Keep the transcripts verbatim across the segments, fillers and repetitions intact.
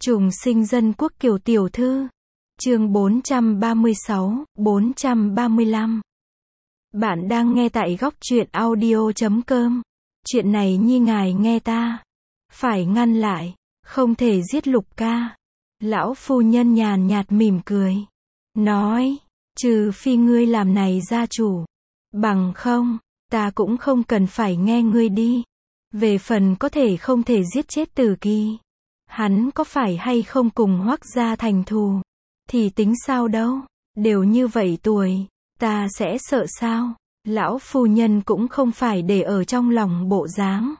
Trùng sinh dân quốc Kiều tiểu thư. Chương bốn trăm ba mươi sáu, bốn trăm ba mươi lăm. Bạn đang nghe tại góc truyện audio chấm com. Chuyện này nhi ngài nghe ta. Phải ngăn lại. Không thể giết Lục ca. Lão phu nhân nhàn nhạt mỉm cười. Nói. Trừ phi ngươi làm này gia chủ. Bằng không, ta cũng không cần phải nghe ngươi đi. Về phần có thể không thể giết chết Tử Kỳ. Hắn có phải hay không cùng Hoắc gia thành thù. Thì tính sao đâu. Đều như vậy tuổi. Ta sẽ sợ sao. Lão phu nhân cũng không phải để ở trong lòng bộ dáng.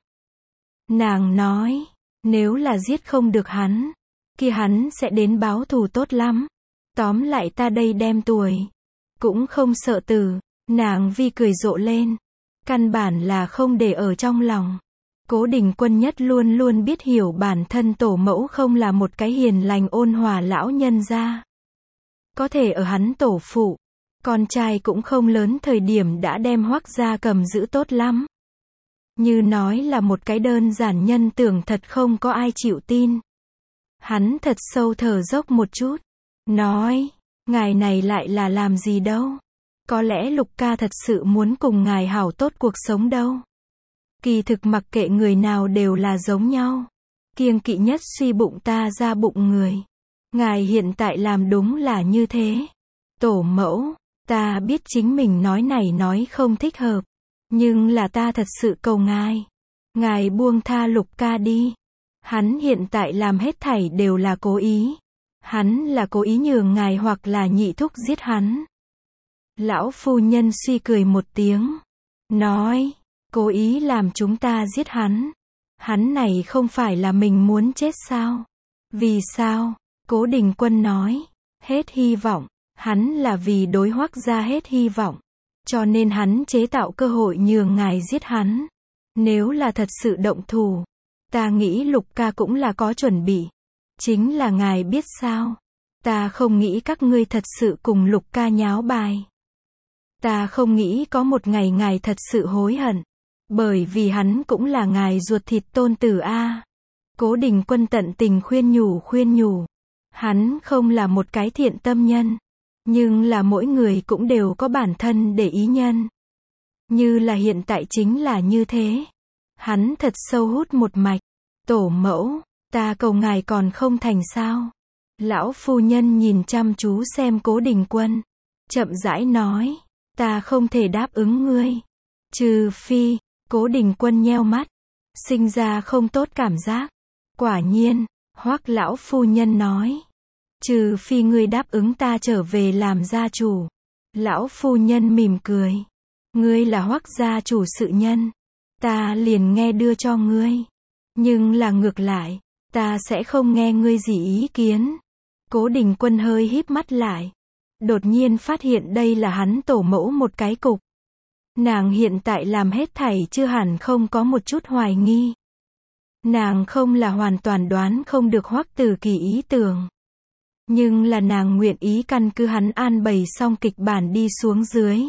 Nàng nói. Nếu là giết không được hắn. Kia hắn sẽ đến báo thù tốt lắm. Tóm lại ta đây đem tuổi. Cũng không sợ tử. Nàng vi cười rộ lên. Căn bản là không để ở trong lòng. Cố Đình Quân nhất luôn luôn biết hiểu bản thân tổ mẫu không là một cái hiền lành ôn hòa lão nhân gia. Có thể ở hắn tổ phụ, con trai cũng không lớn thời điểm đã đem Hoắc gia cầm giữ tốt lắm. Như nói là một cái đơn giản nhân tưởng thật không có ai chịu tin. Hắn thật sâu thở dốc một chút. Nói, ngài này lại là làm gì đâu. Có lẽ Lục ca thật sự muốn cùng ngài hảo tốt cuộc sống đâu. Kỳ thực mặc kệ người nào đều là giống nhau. Kiêng kỵ nhất suy bụng ta ra bụng người. Ngài hiện tại làm đúng là như thế. Tổ mẫu, ta biết chính mình nói này nói không thích hợp. Nhưng là ta thật sự cầu ngài. Ngài buông tha Lục ca đi. Hắn hiện tại làm hết thảy đều là cố ý. Hắn là cố ý nhường ngài hoặc là nhị thúc giết hắn. Lão phu nhân suy cười một tiếng. Nói. Cố ý làm chúng ta giết hắn. Hắn này không phải là mình muốn chết sao? Vì sao? Cố Đình Quân nói. Hết hy vọng. Hắn là vì đối Hoắc gia hết hy vọng. Cho nên hắn chế tạo cơ hội nhường ngài giết hắn. Nếu là thật sự động thủ. Ta nghĩ Lục ca cũng là có chuẩn bị. Chính là ngài biết sao? Ta không nghĩ các ngươi thật sự cùng Lục ca nháo bài. Ta không nghĩ có một ngày ngài thật sự hối hận. Bởi vì hắn cũng là ngài ruột thịt tôn tử a. Cố Đình Quân tận tình khuyên nhủ khuyên nhủ. Hắn không là một cái thiện tâm nhân. Nhưng là mỗi người cũng đều có bản thân để ý nhân. Như là hiện tại chính là như thế. Hắn thật sâu hút một mạch. Tổ mẫu, ta cầu ngài còn không thành sao. Lão phu nhân nhìn chăm chú xem Cố Đình Quân. Chậm rãi nói. Ta không thể đáp ứng ngươi. Trừ phi. Cố Đình Quân nheo mắt. Sinh ra không tốt cảm giác. Quả nhiên. Hoắc lão phu nhân nói. Trừ phi ngươi đáp ứng ta trở về làm gia chủ. Lão phu nhân mỉm cười. Ngươi là Hoắc gia chủ sự nhân. Ta liền nghe đưa cho ngươi. Nhưng là ngược lại. Ta sẽ không nghe ngươi gì ý kiến. Cố Đình Quân hơi híp mắt lại. Đột nhiên phát hiện đây là hắn tổ mẫu một cái cục. Nàng hiện tại làm hết thảy chưa hẳn không có một chút hoài nghi. Nàng không là hoàn toàn đoán không được Hoắc Tử Kỳ ý tưởng. Nhưng là nàng nguyện ý căn cứ hắn an bày xong kịch bản đi xuống dưới.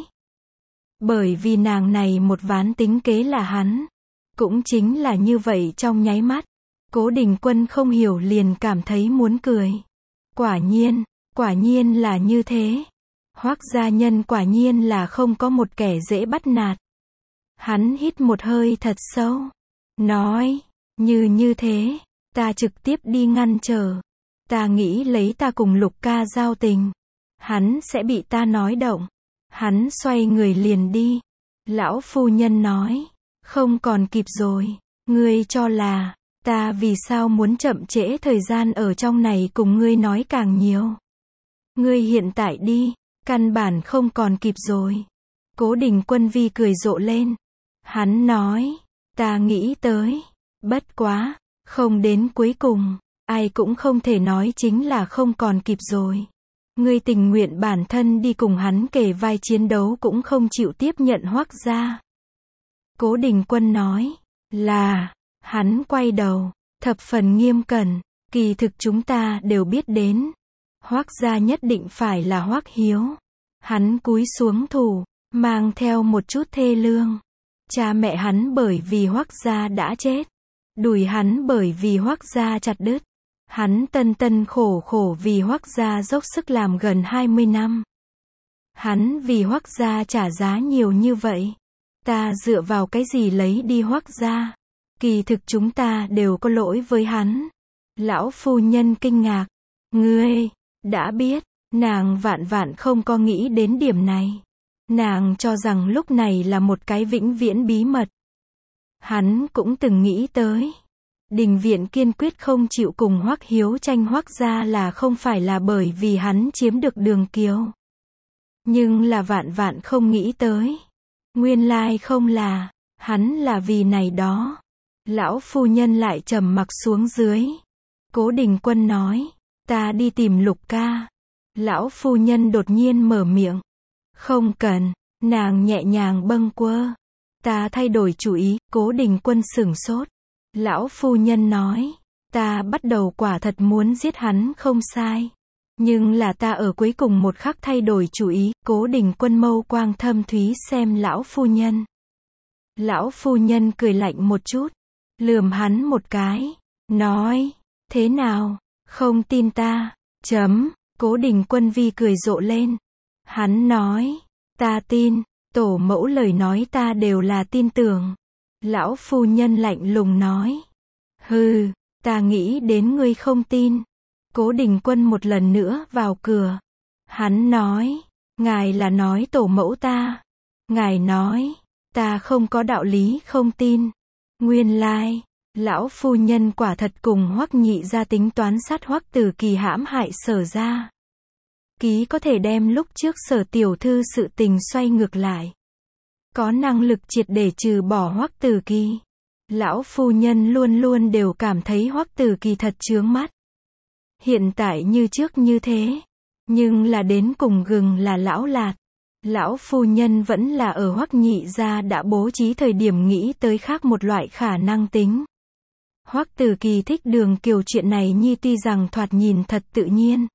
Bởi vì nàng này một ván tính kế là hắn. Cũng chính là như vậy trong nháy mắt. Cố Đình Quân không hiểu liền cảm thấy muốn cười. Quả nhiên, quả nhiên là như thế. Hoắc gia nhân quả nhiên là không có một kẻ dễ bắt nạt. Hắn hít một hơi thật sâu. Nói, như như thế, ta trực tiếp đi ngăn trở. Ta nghĩ lấy ta cùng Lục ca giao tình. Hắn sẽ bị ta nói động. Hắn xoay người liền đi. Lão phu nhân nói, không còn kịp rồi. Ngươi cho là, ta vì sao muốn chậm trễ thời gian ở trong này cùng ngươi nói càng nhiều. Ngươi hiện tại đi. Căn bản không còn kịp rồi. Cố Đình Quân vi cười rộ lên. Hắn nói. Ta nghĩ tới. Bất quá. Không đến cuối cùng. Ai cũng không thể nói chính là không còn kịp rồi. Ngươi tình nguyện bản thân đi cùng hắn kề vai chiến đấu cũng không chịu tiếp nhận Hoắc gia. Cố Đình Quân nói. Là. Hắn quay đầu. Thập phần nghiêm cẩn. Kỳ thực chúng ta đều biết đến. Hoắc gia nhất định phải là Hoắc Hiếu. Hắn cúi xuống thủ, mang theo một chút thê lương. Cha mẹ hắn bởi vì Hoắc gia đã chết. Đùi hắn bởi vì Hoắc gia chặt đứt. Hắn tân tân khổ khổ vì Hoắc gia dốc sức làm gần hai mươi năm. Hắn vì Hoắc gia trả giá nhiều như vậy. Ta dựa vào cái gì lấy đi Hoắc gia? Kỳ thực chúng ta đều có lỗi với hắn. Lão phu nhân kinh ngạc. Ngươi, đã biết, nàng vạn vạn không có nghĩ đến điểm này. Nàng cho rằng lúc này là một cái vĩnh viễn bí mật. Hắn cũng từng nghĩ tới. Đình Viện kiên quyết không chịu cùng Hoắc Hiếu tranh Hoắc gia là không phải là bởi vì hắn chiếm được Đường Kiều. Nhưng là vạn vạn không nghĩ tới. Nguyên lai không là, hắn là vì này đó. Lão phu nhân lại trầm mặc xuống dưới. Cố Đình Quân nói, ta đi tìm Lục ca. Lão phu nhân đột nhiên mở miệng. Không cần, nàng nhẹ nhàng bâng quơ. Ta thay đổi chủ ý. Cố Đình Quân sửng sốt. Lão phu nhân nói, ta bắt đầu quả thật muốn giết hắn không sai. Nhưng là ta ở cuối cùng một khắc thay đổi chủ ý. Cố Đình Quân mâu quang thâm thúy xem lão phu nhân. Lão phu nhân cười lạnh một chút, lườm hắn một cái, nói, thế nào, không tin ta, chấm, Cố Đình Quân vi cười rộ lên. Hắn nói, ta tin, tổ mẫu lời nói ta đều là tin tưởng. Lão phu nhân lạnh lùng nói, hừ, ta nghĩ đến ngươi không tin. Cố Đình Quân một lần nữa vào cửa. Hắn nói, ngài là nói tổ mẫu ta. Ngài nói, ta không có đạo lý không tin. Nguyên lai, lão phu nhân quả thật cùng Hoắc Nhị gia tính toán sát Hoắc Tử Kỳ hãm hại Sở gia. Ký có thể đem lúc trước Sở tiểu thư sự tình xoay ngược lại. Có năng lực triệt để trừ bỏ Hoắc Tử Kỳ. Lão phu nhân luôn luôn đều cảm thấy Hoắc Tử Kỳ thật chướng mắt. Hiện tại như trước như thế. Nhưng là đến cùng gừng là lão lạt. Lão phu nhân vẫn là ở Hoắc Nhị gia đã bố trí thời điểm nghĩ tới khác một loại khả năng tính. Hoắc Tử Kỳ thích Đường Kiều chuyện này nhi tuy rằng thoạt nhìn thật tự nhiên.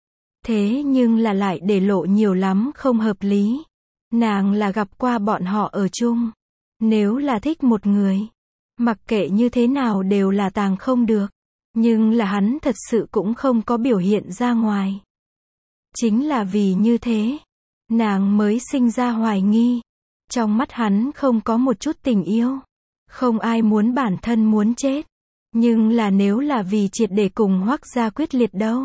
Thế nhưng là lại để lộ nhiều lắm không hợp lý. Nàng là gặp qua bọn họ ở chung. Nếu là thích một người, mặc kệ như thế nào đều là tàng không được. Nhưng là hắn thật sự cũng không có biểu hiện ra ngoài. Chính là vì như thế, nàng mới sinh ra hoài nghi. Trong mắt hắn không có một chút tình yêu. Không ai muốn bản thân muốn chết. Nhưng là nếu là vì triệt để cùng Hoắc gia quyết liệt đâu.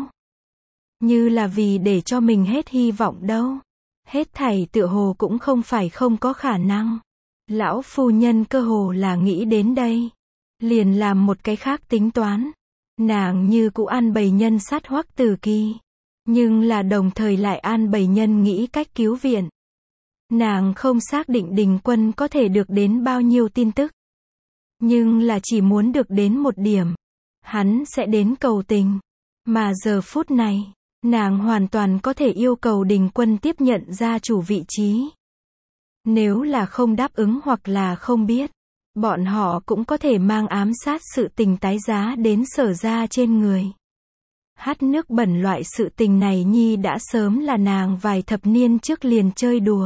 Như là vì để cho mình hết hy vọng đâu. Hết thảy tựa hồ cũng không phải không có khả năng. Lão phu nhân cơ hồ là nghĩ đến đây. Liền làm một cái khác tính toán. Nàng như cũ an bày nhân sát Hoắc Tử Kỳ. Nhưng là đồng thời lại an bày nhân nghĩ cách cứu viện. Nàng không xác định Đình Quân có thể được đến bao nhiêu tin tức. Nhưng là chỉ muốn được đến một điểm. Hắn sẽ đến cầu tình. Mà giờ phút này, nàng hoàn toàn có thể yêu cầu Đình Quân tiếp nhận gia chủ vị trí. Nếu là không đáp ứng hoặc là không biết, bọn họ cũng có thể mang ám sát sự tình tái giá đến Sở gia trên người. Hát nước bẩn loại sự tình này nhi đã sớm là nàng vài thập niên trước liền chơi đùa.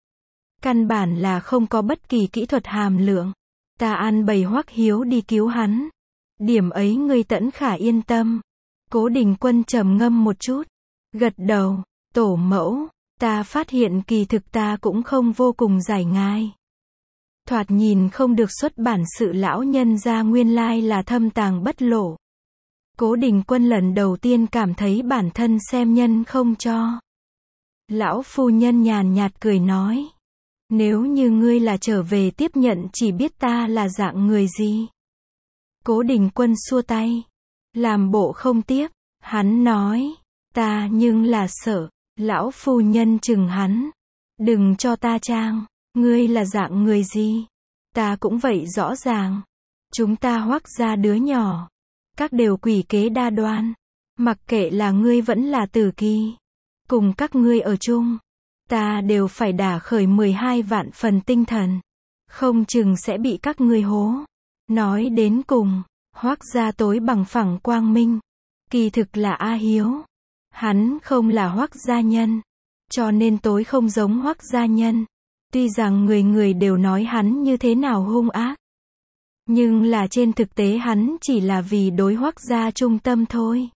Căn bản là không có bất kỳ kỹ thuật hàm lượng. Ta an bày Hoắc Hiếu đi cứu hắn. Điểm ấy ngươi Tẫn Khả yên tâm. Cố Đình Quân trầm ngâm một chút. Gật đầu, tổ mẫu, ta phát hiện kỳ thực ta cũng không vô cùng giải ngai. Thoạt nhìn không được xuất bản sự lão nhân ra nguyên lai là thâm tàng bất lộ. Cố Đình Quân lần đầu tiên cảm thấy bản thân xem nhân không cho. Lão phu nhân nhàn nhạt cười nói. Nếu như ngươi là trở về tiếp nhận chỉ biết ta là dạng người gì. Cố Đình Quân xua tay. Làm bộ không tiếp. Hắn nói. Ta nhưng là sợ. Lão phu nhân chừng hắn. Đừng cho ta trang. Ngươi là dạng người gì? Ta cũng vậy rõ ràng. Chúng ta Hoắc gia đứa nhỏ. Các đều quỷ kế đa đoan. Mặc kệ là ngươi vẫn là Tử Kỳ. Cùng các ngươi ở chung. Ta đều phải đả khởi mười hai vạn phần tinh thần. Không chừng sẽ bị các ngươi hố. Nói đến cùng, Hoắc gia tối bằng phẳng quang minh. Kỳ thực là A Hiếu. Hắn không là Hoắc gia nhân. Cho nên tối không giống Hoắc gia nhân. Tuy rằng người người đều nói hắn như thế nào hung ác. Nhưng là trên thực tế hắn chỉ là vì đối Hoắc gia trung tâm thôi.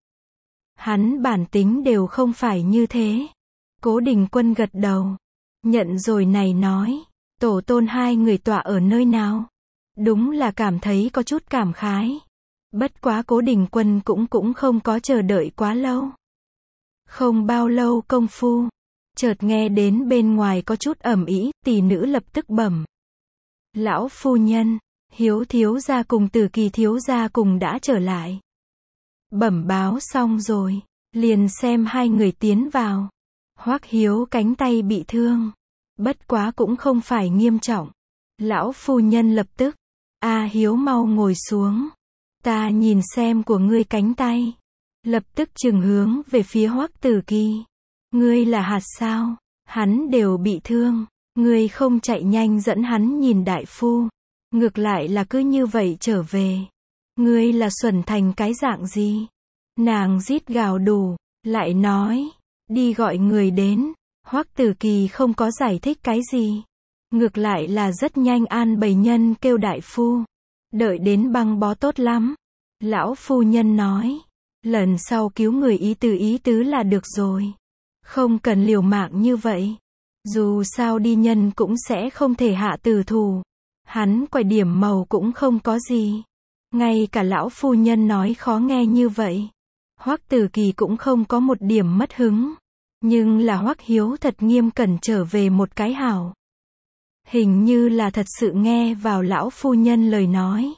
Hắn bản tính đều không phải như thế. Cố Đình Quân gật đầu. Nhận rồi này nói. Tổ tôn hai người tọa ở nơi nào? Đúng là cảm thấy có chút cảm khái. Bất quá Cố Đình Quân cũng cũng không có chờ đợi quá lâu. Không bao lâu công phu. Chợt nghe đến bên ngoài có chút ầm ĩ, tỷ nữ lập tức bẩm. Lão phu nhân, Hiếu thiếu gia cùng Từ Kỳ thiếu gia cùng đã trở lại. Bẩm báo xong rồi, liền xem hai người tiến vào. Hoắc Hiếu cánh tay bị thương. Bất quá cũng không phải nghiêm trọng. Lão phu nhân lập tức. A Hiếu mau ngồi xuống. Ta nhìn xem của ngươi cánh tay. Lập tức chừng hướng về phía Hoắc Tử Kỳ. Ngươi là hạt sao? Hắn đều bị thương. Ngươi không chạy nhanh dẫn hắn nhìn đại phu. Ngược lại là cứ như vậy trở về. Ngươi là xuẩn thành cái dạng gì? Nàng rít gào đủ. Lại nói. Đi gọi người đến. Hoắc Tử Kỳ không có giải thích cái gì. Ngược lại là rất nhanh an bầy nhân kêu đại phu. Đợi đến băng bó tốt lắm. Lão phu nhân nói. Lần sau cứu người ý tứ ý tứ là được rồi. Không cần liều mạng như vậy. Dù sao đi nhân cũng sẽ không thể hạ tử thủ. Hắn quay điểm màu cũng không có gì. Ngay cả lão phu nhân nói khó nghe như vậy. Hoắc Tử Kỳ cũng không có một điểm mất hứng. Nhưng là Hoắc Hiếu thật nghiêm cẩn trở về một cái hảo. Hình như là thật sự nghe vào lão phu nhân lời nói.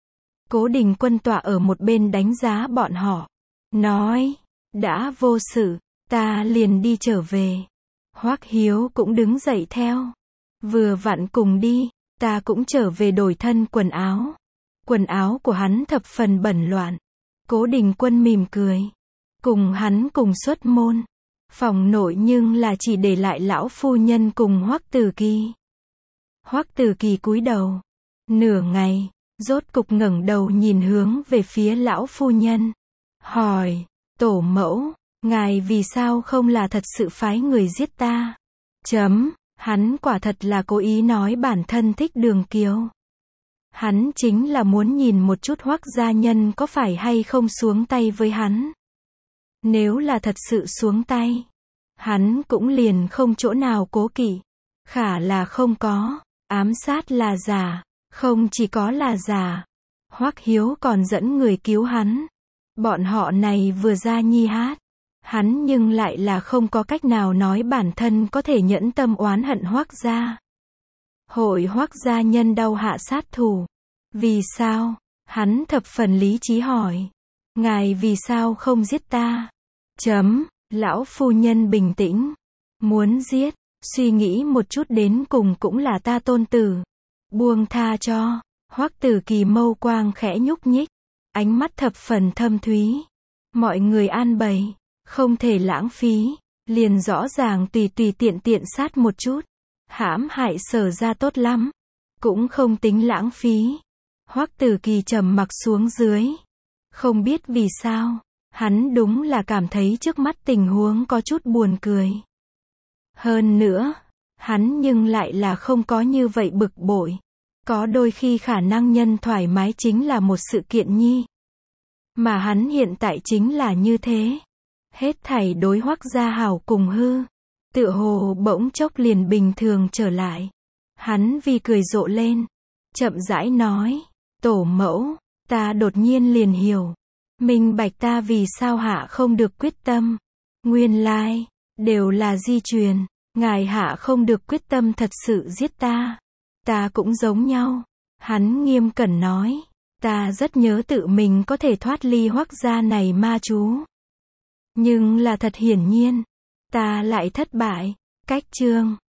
Cố Đình Quân tọa ở một bên đánh giá bọn họ. Nói, đã vô sự, ta liền đi trở về. Hoắc Hiếu cũng đứng dậy theo. Vừa vặn cùng đi, ta cũng trở về đổi thân quần áo. Quần áo của hắn thập phần bẩn loạn. Cố Đình Quân mỉm cười. Cùng hắn cùng xuất môn. Phòng nội nhưng là chỉ để lại lão phu nhân cùng Hoắc Tử Kỳ. Hoắc Tử Kỳ cúi đầu. Nửa ngày, rốt cục ngẩng đầu nhìn hướng về phía lão phu nhân. Hỏi, tổ mẫu, ngài vì sao không là thật sự phái người giết ta? Chấm, hắn quả thật là cố ý nói bản thân thích Đường Kiều. Hắn chính là muốn nhìn một chút Hoắc gia nhân có phải hay không xuống tay với hắn. Nếu là thật sự xuống tay, hắn cũng liền không chỗ nào cố kỵ. Khả là không có, ám sát là giả, không chỉ có là giả. Hoắc Hiếu còn dẫn người cứu hắn. Bọn họ này vừa ra nhi hát, hắn nhưng lại là không có cách nào nói bản thân có thể nhẫn tâm oán hận Hoắc gia. Hội Hoắc gia nhân đau hạ sát thủ. Vì sao? Hắn thập phần lý trí hỏi. Ngài vì sao không giết ta? Chấm, lão phu nhân bình tĩnh. Muốn giết, suy nghĩ một chút đến cùng cũng là ta tôn tử. Buông tha cho. Hoắc Tử Kỳ mâu quang khẽ nhúc nhích. Ánh mắt thập phần thâm thúy. Mọi người an bày. Không thể lãng phí. Liền rõ ràng tùy tùy tiện tiện sát một chút. Hãm hại Sở ra tốt lắm. Cũng không tính lãng phí. Hoắc Tử Kỳ trầm mặc xuống dưới. Không biết vì sao. Hắn đúng là cảm thấy trước mắt tình huống có chút buồn cười. Hơn nữa, hắn nhưng lại là không có như vậy bực bội. Có đôi khi khả năng nhân thoải mái chính là một sự kiện nhi. Mà hắn hiện tại chính là như thế. Hết thảy đối Hoắc gia hảo cùng hư. Tựa hồ bỗng chốc liền bình thường trở lại. Hắn vì cười rộ lên. Chậm rãi nói. Tổ mẫu, ta đột nhiên liền hiểu. Minh bạch ta vì sao hạ không được quyết tâm. Nguyên lai, đều là di truyền. Ngài hạ không được quyết tâm thật sự giết ta. Ta cũng giống nhau. Hắn nghiêm cẩn nói. Ta rất nhớ tự mình có thể thoát ly Hoắc gia này ma chú. Nhưng là thật hiển nhiên. Ta lại thất bại. Cách chương.